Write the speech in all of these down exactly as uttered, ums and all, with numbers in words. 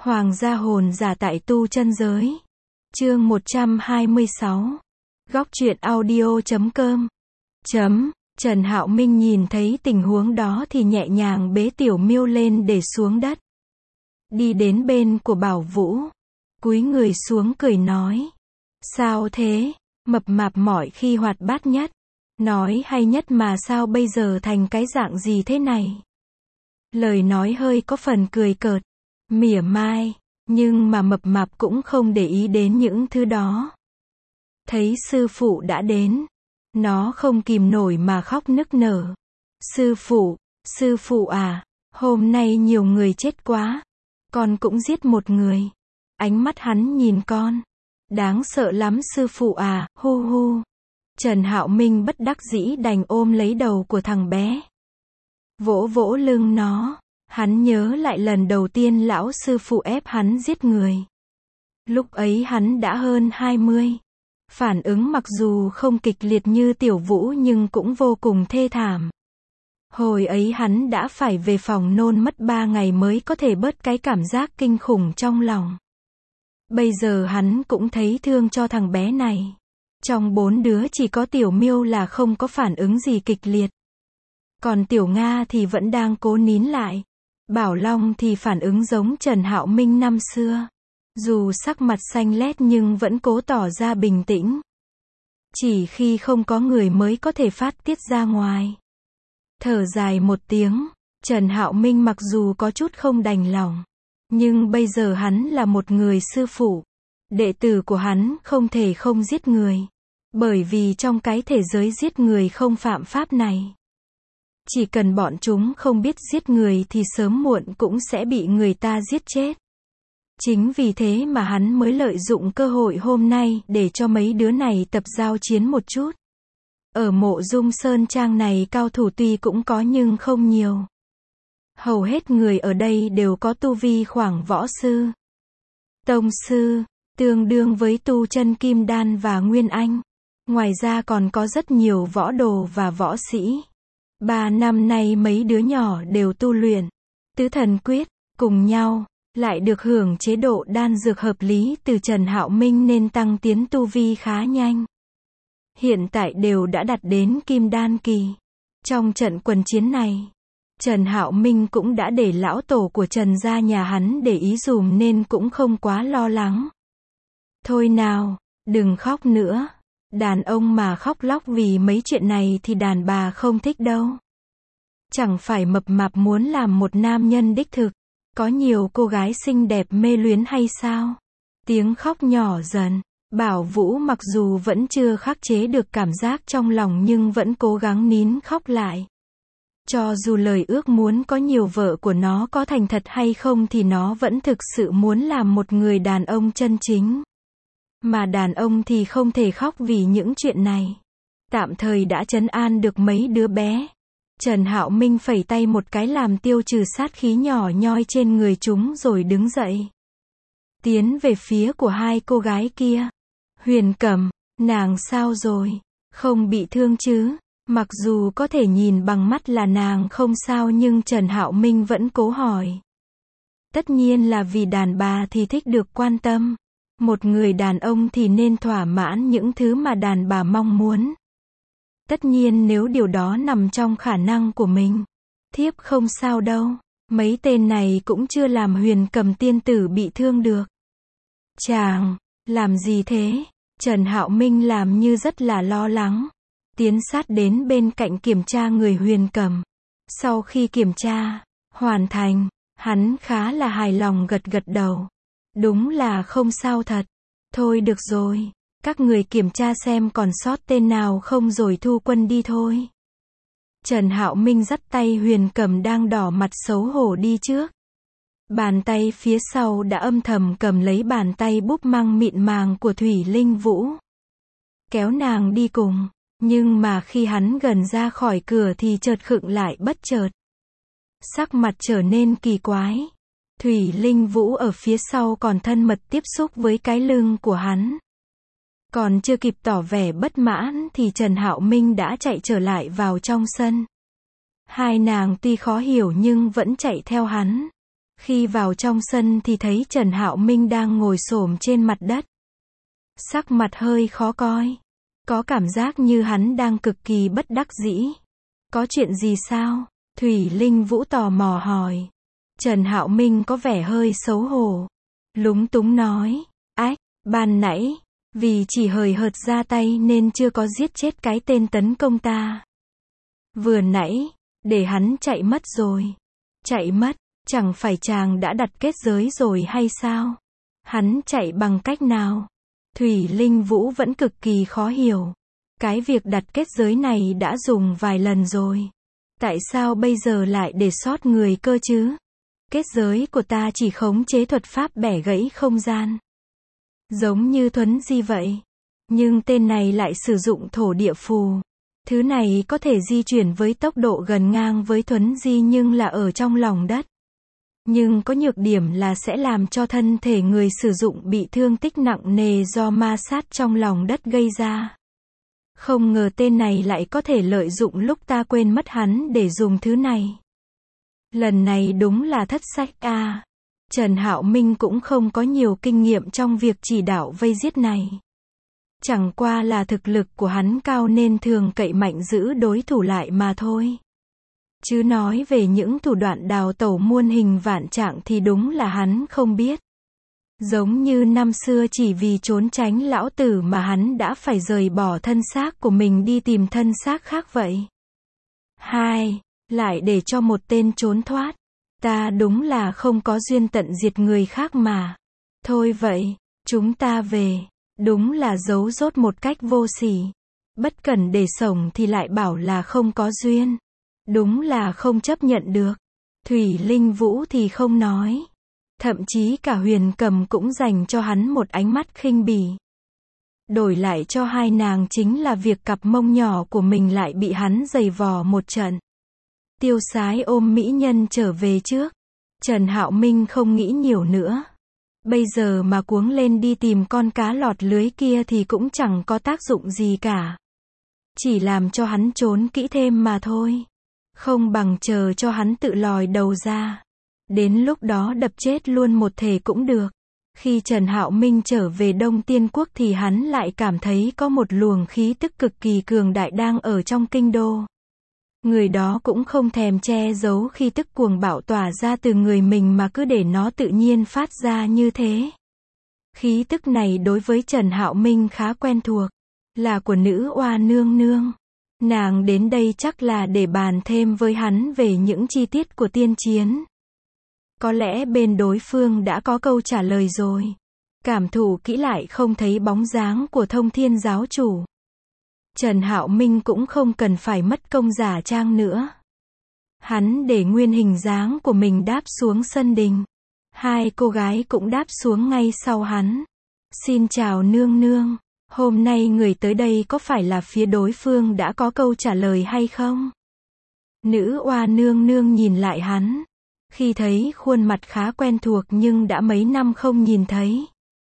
Hoàng gia hồn giả tại tu chân giới. Chương một trăm hai mươi sáu. Góc truyện audio chấm com. Chấm. Trần Hạo Minh nhìn thấy tình huống đó thì nhẹ nhàng bế Tiểu Miêu lên để xuống đất. Đi đến bên của Bảo Vũ. Cúi người xuống cười nói. Sao thế? Mập mạp mọi khi hoạt bát nhất. Nói hay nhất mà sao bây giờ thành cái dạng gì thế này? Lời nói hơi có phần cười cợt, mỉa mai, nhưng mà mập mạp cũng không để ý đến những thứ đó. Thấy sư phụ đã đến, nó không kìm nổi mà khóc nức nở. Sư phụ, sư phụ à, hôm nay nhiều người chết quá, con cũng giết một người. Ánh mắt hắn nhìn con, đáng sợ lắm sư phụ à, hu hu. Trần Hạo Minh bất đắc dĩ đành ôm lấy đầu của thằng bé, vỗ vỗ lưng nó. Hắn nhớ lại lần đầu tiên lão sư phụ ép hắn giết người. Lúc ấy hắn đã hơn hai mươi. Phản ứng mặc dù không kịch liệt như Tiểu Vũ nhưng cũng vô cùng thê thảm. Hồi ấy hắn đã phải về phòng nôn mất ba ngày mới có thể bớt cái cảm giác kinh khủng trong lòng. Bây giờ hắn cũng thấy thương cho thằng bé này. Trong bốn đứa chỉ có Tiểu Miêu là không có phản ứng gì kịch liệt. Còn Tiểu Nga thì vẫn đang cố nín lại. Bảo Long thì phản ứng giống Trần Hạo Minh năm xưa. Dù sắc mặt xanh lét nhưng vẫn cố tỏ ra bình tĩnh. Chỉ khi không có người mới có thể phát tiết ra ngoài. Thở dài một tiếng, Trần Hạo Minh mặc dù có chút không đành lòng, nhưng bây giờ hắn là một người sư phụ. Đệ tử của hắn không thể không giết người. Bởi vì trong cái thế giới giết người không phạm pháp này, chỉ cần bọn chúng không biết giết người thì sớm muộn cũng sẽ bị người ta giết chết. Chính vì thế mà hắn mới lợi dụng cơ hội hôm nay để cho mấy đứa này tập giao chiến một chút. Ở Mộ Dung Sơn Trang này cao thủ tuy cũng có nhưng không nhiều. Hầu hết người ở đây đều có tu vi khoảng võ sư, tông sư, tương đương với tu chân kim đan và nguyên anh. Ngoài ra còn có rất nhiều võ đồ và võ sĩ. Ba năm nay mấy đứa nhỏ đều tu luyện tứ thần quyết, cùng nhau, lại được hưởng chế độ đan dược hợp lý từ Trần Hạo Minh nên tăng tiến tu vi khá nhanh. Hiện tại đều đã đạt đến kim đan kỳ. Trong trận quần chiến này, Trần Hạo Minh cũng đã để lão tổ của Trần gia nhà hắn để ý dùm nên cũng không quá lo lắng. Thôi nào, đừng khóc nữa. Đàn ông mà khóc lóc vì mấy chuyện này thì đàn bà không thích đâu. Chẳng phải mập mạp muốn làm một nam nhân đích thực, có nhiều cô gái xinh đẹp mê luyến hay sao? Tiếng khóc nhỏ dần, Bảo Vũ mặc dù vẫn chưa khắc chế được cảm giác trong lòng nhưng vẫn cố gắng nín khóc lại. Cho dù lời ước muốn có nhiều vợ của nó có thành thật hay không thì nó vẫn thực sự muốn làm một người đàn ông chân chính. Mà đàn ông thì không thể khóc vì những chuyện này. Tạm thời đã trấn an được mấy đứa bé. Trần Hạo Minh phẩy tay một cái làm tiêu trừ sát khí nhỏ nhoi trên người chúng rồi đứng dậy. Tiến về phía của hai cô gái kia. Huyền Cẩm, nàng sao rồi? Không bị thương chứ? Mặc dù có thể nhìn bằng mắt là nàng không sao nhưng Trần Hạo Minh vẫn cố hỏi. Tất nhiên là vì đàn bà thì thích được quan tâm. Một người đàn ông thì nên thỏa mãn những thứ mà đàn bà mong muốn. Tất nhiên nếu điều đó nằm trong khả năng của mình, thiếp không sao đâu. Mấy tên này cũng chưa làm Huyền Cầm tiên tử bị thương được. Chàng, làm gì thế? Trần Hạo Minh làm như rất là lo lắng. Tiến sát đến bên cạnh kiểm tra người Huyền Cầm. Sau khi kiểm tra hoàn thành, hắn khá là hài lòng gật gật đầu. Đúng là không sao thật. Thôi được rồi, các người kiểm tra xem còn sót tên nào không rồi thu quân đi thôi. Trần Hạo Minh dắt tay Huyền Cầm đang đỏ mặt xấu hổ đi trước. Bàn tay phía sau đã âm thầm cầm lấy bàn tay búp măng mịn màng của Thủy Linh Vũ. Kéo nàng đi cùng, nhưng mà khi hắn gần ra khỏi cửa thì chợt khựng lại bất chợt. Sắc mặt trở nên kỳ quái. Thủy Linh Vũ ở phía sau còn thân mật tiếp xúc với cái lưng của hắn. Còn chưa kịp tỏ vẻ bất mãn thì Trần Hạo Minh đã chạy trở lại vào trong sân. Hai nàng tuy khó hiểu nhưng vẫn chạy theo hắn. Khi vào trong sân thì thấy Trần Hạo Minh đang ngồi xổm trên mặt đất. Sắc mặt hơi khó coi. Có cảm giác như hắn đang cực kỳ bất đắc dĩ. Có chuyện gì sao? Thủy Linh Vũ tò mò hỏi. Trần Hạo Minh có vẻ hơi xấu hổ. Lúng túng nói. Ách, ban nãy, vì chỉ hời hợt ra tay nên chưa có giết chết cái tên tấn công ta. Vừa nãy, để hắn chạy mất rồi. Chạy mất, chẳng phải chàng đã đặt kết giới rồi hay sao? Hắn chạy bằng cách nào? Thủy Linh Vũ vẫn cực kỳ khó hiểu. Cái việc đặt kết giới này đã dùng vài lần rồi. Tại sao bây giờ lại để sót người cơ chứ? Kết giới của ta chỉ khống chế thuật pháp bẻ gãy không gian. Giống như thuấn di vậy. Nhưng tên này lại sử dụng thổ địa phù. Thứ này có thể di chuyển với tốc độ gần ngang với thuấn di nhưng là ở trong lòng đất. Nhưng có nhược điểm là sẽ làm cho thân thể người sử dụng bị thương tích nặng nề do ma sát trong lòng đất gây ra. Không ngờ tên này lại có thể lợi dụng lúc ta quên mất hắn để dùng thứ này. Lần này đúng là thất sách a. À. Trần Hạo Minh cũng không có nhiều kinh nghiệm trong việc chỉ đạo vây giết này. Chẳng qua là thực lực của hắn cao nên thường cậy mạnh giữ đối thủ lại mà thôi. Chứ nói về những thủ đoạn đào tẩu muôn hình vạn trạng thì đúng là hắn không biết. Giống như năm xưa chỉ vì trốn tránh lão tử mà hắn đã phải rời bỏ thân xác của mình đi tìm thân xác khác vậy. Hai, lại để cho một tên trốn thoát. Ta đúng là không có duyên tận diệt người khác mà. Thôi vậy, chúng ta về. Đúng là giấu rốt một cách vô sỉ. Bất cẩn để sổng thì lại bảo là không có duyên. Đúng là không chấp nhận được. Thủy Linh Vũ thì không nói. Thậm chí cả Huyền Cầm cũng dành cho hắn một ánh mắt khinh bỉ. Đổi lại cho hai nàng chính là việc cặp mông nhỏ của mình lại bị hắn giày vò một trận. Tiêu Sái ôm mỹ nhân trở về trước. Trần Hạo Minh không nghĩ nhiều nữa. Bây giờ mà cuống lên đi tìm con cá lọt lưới kia thì cũng chẳng có tác dụng gì cả. Chỉ làm cho hắn trốn kỹ thêm mà thôi. Không bằng chờ cho hắn tự lòi đầu ra. Đến lúc đó đập chết luôn một thể cũng được. Khi Trần Hạo Minh trở về Đông Tiên Quốc thì hắn lại cảm thấy có một luồng khí tức cực kỳ cường đại đang ở trong kinh đô. Người đó cũng không thèm che giấu khi tức cuồng bạo tỏa ra từ người mình mà cứ để nó tự nhiên phát ra như thế. Khí tức này đối với Trần Hạo Minh khá quen thuộc. Là của nữ oa nương nương. Nàng đến đây chắc là để bàn thêm với hắn về những chi tiết của tiên chiến. Có lẽ bên đối phương đã có câu trả lời rồi. Cảm thụ kỹ lại không thấy bóng dáng của Thông Thiên giáo chủ. Trần Hạo Minh cũng không cần phải mất công giả trang nữa. Hắn để nguyên hình dáng của mình đáp xuống sân đình. Hai cô gái cũng đáp xuống ngay sau hắn. Xin chào nương nương. Hôm nay người tới đây có phải là phía đối phương đã có câu trả lời hay không? Nữ oa nương nương nhìn lại hắn. Khi thấy khuôn mặt khá quen thuộc nhưng đã mấy năm không nhìn thấy.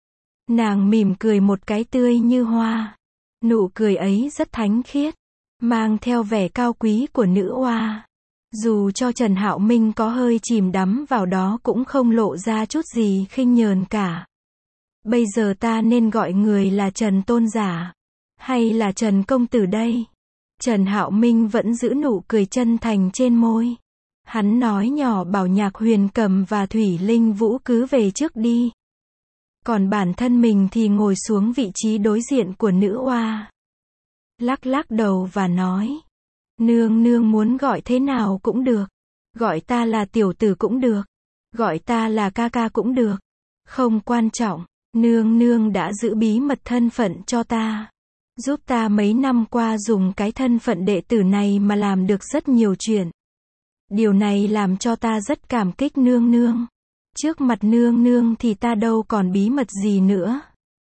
Nàng mỉm cười một cái tươi như hoa. Nụ cười ấy rất thánh khiết. Mang theo vẻ cao quý của nữ oa. Dù cho Trần Hạo Minh có hơi chìm đắm vào đó cũng không lộ ra chút gì khinh nhờn cả. Bây giờ ta nên gọi người là Trần Tôn giả. Hay là Trần Công Tử đây? Trần Hạo Minh vẫn giữ nụ cười chân thành trên môi. Hắn nói nhỏ bảo Nhạc Huyền Cầm và Thủy Linh Vũ cứ về trước đi. Còn bản thân mình thì ngồi xuống vị trí đối diện của nữ oa. Lắc lắc đầu và nói. Nương nương muốn gọi thế nào cũng được. Gọi ta là tiểu tử cũng được. Gọi ta là ca ca cũng được. Không quan trọng. Nương nương đã giữ bí mật thân phận cho ta. Giúp ta mấy năm qua dùng cái thân phận đệ tử này mà làm được rất nhiều chuyện. Điều này làm cho ta rất cảm kích nương nương. Trước mặt nương nương thì ta đâu còn bí mật gì nữa.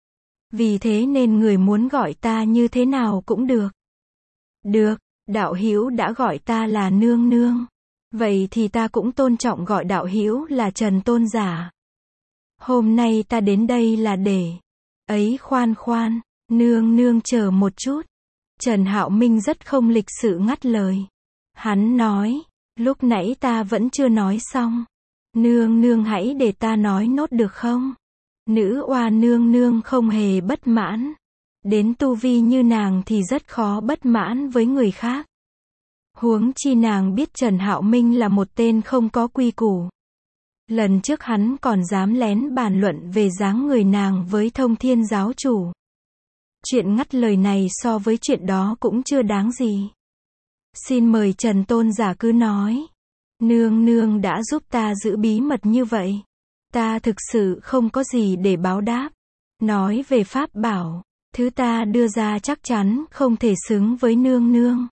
Vì thế nên người muốn gọi ta như thế nào cũng được. Được, đạo hữu đã gọi ta là nương nương. Vậy thì ta cũng tôn trọng gọi đạo hữu là Trần Tôn giả. Hôm nay ta đến đây là để... Ấy khoan khoan, nương nương chờ một chút. Trần Hạo Minh rất không lịch sự ngắt lời. Hắn nói, lúc nãy ta vẫn chưa nói xong. Nương nương hãy để ta nói nốt được không? Nữ oa nương nương không hề bất mãn. Đến tu vi như nàng thì rất khó bất mãn với người khác. Huống chi nàng biết Trần Hạo Minh là một tên không có quy củ. Lần trước hắn còn dám lén bàn luận về dáng người nàng với Thông Thiên giáo chủ. Chuyện ngắt lời này so với chuyện đó cũng chưa đáng gì. Xin mời Trần tôn giả cứ nói. Nương nương đã giúp ta giữ bí mật như vậy. Ta thực sự không có gì để báo đáp. Nói về pháp bảo, thứ ta đưa ra chắc chắn không thể xứng với nương nương.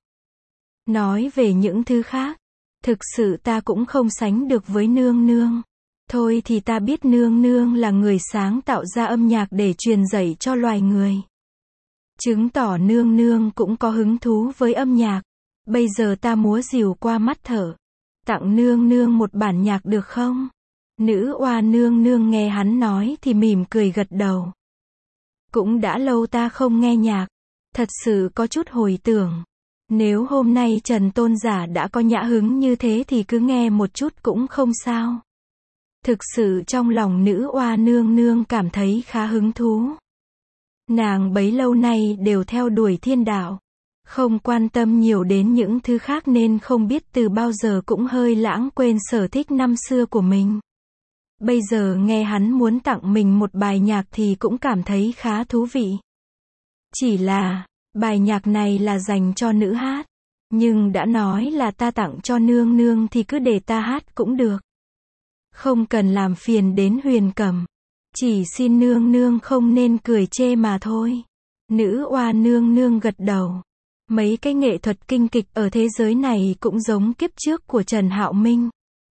Nói về những thứ khác, thực sự ta cũng không sánh được với nương nương. Thôi thì ta biết nương nương là người sáng tạo ra âm nhạc để truyền dạy cho loài người. Chứng tỏ nương nương cũng có hứng thú với âm nhạc. Bây giờ ta múa rìu qua mắt thở. Tặng nương nương một bản nhạc được không? Nữ oa nương nương nghe hắn nói thì mỉm cười gật đầu. Cũng đã lâu ta không nghe nhạc. Thật sự có chút hồi tưởng. Nếu hôm nay Trần tôn giả đã có nhã hứng như thế thì cứ nghe một chút cũng không sao. Thực sự trong lòng nữ oa nương nương cảm thấy khá hứng thú. Nàng bấy lâu nay đều theo đuổi thiên đạo. Không quan tâm nhiều đến những thứ khác nên không biết từ bao giờ cũng hơi lãng quên sở thích năm xưa của mình. Bây giờ nghe hắn muốn tặng mình một bài nhạc thì cũng cảm thấy khá thú vị. Chỉ là, bài nhạc này là dành cho nữ hát. Nhưng đã nói là ta tặng cho nương nương thì cứ để ta hát cũng được. Không cần làm phiền đến Huyền Cẩm. Chỉ xin nương nương không nên cười chê mà thôi. Nữ oa nương nương gật đầu. Mấy cái nghệ thuật kinh kịch ở thế giới này cũng giống kiếp trước của Trần Hạo Minh.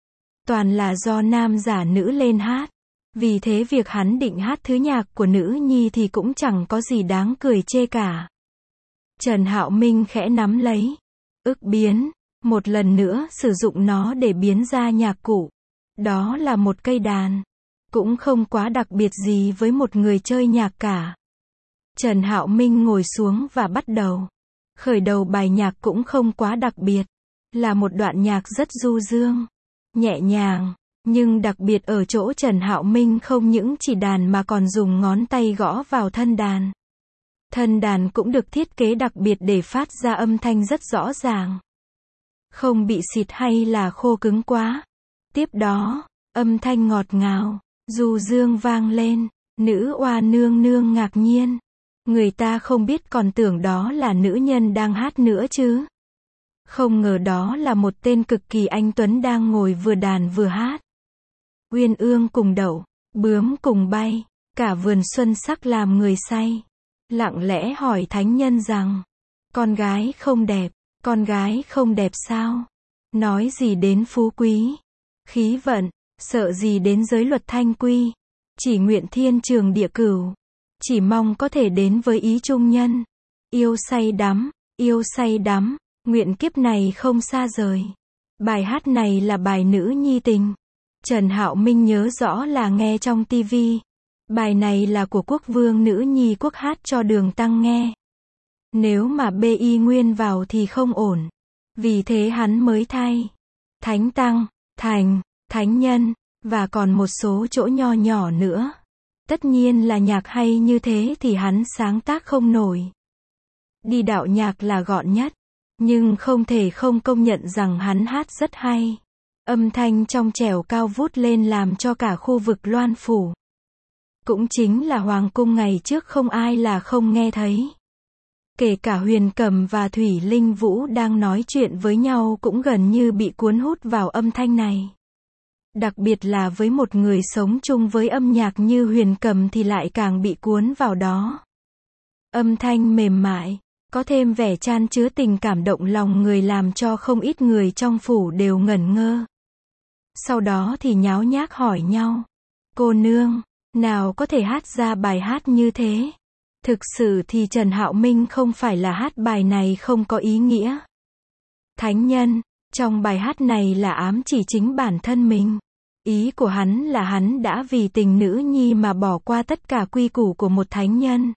Toàn là do nam giả nữ lên hát. Vì thế việc hắn định hát thứ nhạc của nữ nhi thì cũng chẳng có gì đáng cười chê cả. Trần Hạo Minh khẽ nắm lấy. Ức biến. Một lần nữa sử dụng nó để biến ra nhạc cụ. Đó là một cây đàn. Cũng không quá đặc biệt gì với một người chơi nhạc cả. Trần Hạo Minh ngồi xuống và bắt đầu. Khởi đầu bài nhạc cũng không quá đặc biệt. Là một đoạn nhạc rất du dương. Nhẹ nhàng. Nhưng đặc biệt ở chỗ Trần Hạo Minh không những chỉ đàn mà còn dùng ngón tay gõ vào thân đàn. Thân đàn cũng được thiết kế đặc biệt để phát ra âm thanh rất rõ ràng. Không bị xịt hay là khô cứng quá. Tiếp đó, âm thanh ngọt ngào, du dương vang lên. Nữ oa nương nương ngạc nhiên. Người ta không biết còn tưởng đó là nữ nhân đang hát nữa chứ. Không ngờ đó là một tên cực kỳ anh tuấn đang ngồi vừa đàn vừa hát. Uyên ương cùng đậu, bướm cùng bay, cả vườn xuân sắc làm người say. Lặng lẽ hỏi thánh nhân rằng, con gái không đẹp, con gái không đẹp sao? Nói gì đến phú quý, khí vận, sợ gì đến giới luật thanh quy. Chỉ nguyện thiên trường địa cửu, chỉ mong có thể đến với ý trung nhân. Yêu say đắm, yêu say đắm, nguyện kiếp này không xa rời. Bài hát này là bài nữ nhi tình. Trần Hạo Minh nhớ rõ là nghe trong tivi. Bài này là của quốc vương nữ nhi quốc hát cho Đường Tăng nghe. Nếu mà bê y nguyên vào thì không ổn. Vì thế hắn mới thay. Thánh Tăng, Thành, Thánh Nhân, và còn một số chỗ nho nhỏ nữa. Tất nhiên là nhạc hay như thế thì hắn sáng tác không nổi. Đi đạo nhạc là gọn nhất. Nhưng không thể không công nhận rằng hắn hát rất hay. Âm thanh trong trẻo cao vút lên làm cho cả khu vực loan phủ. Cũng chính là hoàng cung ngày trước không ai là không nghe thấy. Kể cả Huyền Cẩm và Thủy Linh Vũ đang nói chuyện với nhau cũng gần như bị cuốn hút vào âm thanh này. Đặc biệt là với một người sống chung với âm nhạc như Huyền Cẩm thì lại càng bị cuốn vào đó. Âm thanh mềm mại, có thêm vẻ chan chứa tình cảm động lòng người làm cho không ít người trong phủ đều ngẩn ngơ. Sau đó thì nháo nhác hỏi nhau. Cô nương, nào có thể hát ra bài hát như thế? Thực sự thì Trần Hạo Minh không phải là hát bài này không có ý nghĩa. Thánh nhân, trong bài hát này là ám chỉ chính bản thân mình. Ý của hắn là hắn đã vì tình nữ nhi mà bỏ qua tất cả quy củ của một thánh nhân.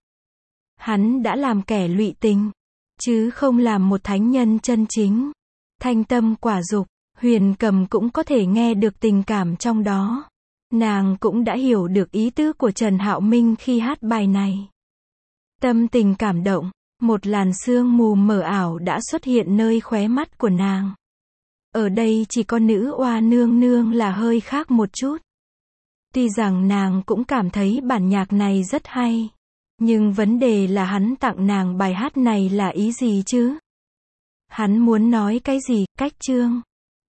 Hắn đã làm kẻ lụy tình, chứ không làm một thánh nhân chân chính. Thanh tâm quả dục, Huyền Cầm cũng có thể nghe được tình cảm trong đó. Nàng cũng đã hiểu được ý tứ của Trần Hạo Minh khi hát bài này. Tâm tình cảm động, một làn sương mù mờ ảo đã xuất hiện nơi khóe mắt của nàng. Ở đây chỉ có nữ oa nương nương là hơi khác một chút. Tuy rằng nàng cũng cảm thấy bản nhạc này rất hay. Nhưng vấn đề là hắn tặng nàng bài hát này là ý gì chứ? Hắn muốn nói cái gì, cách chương?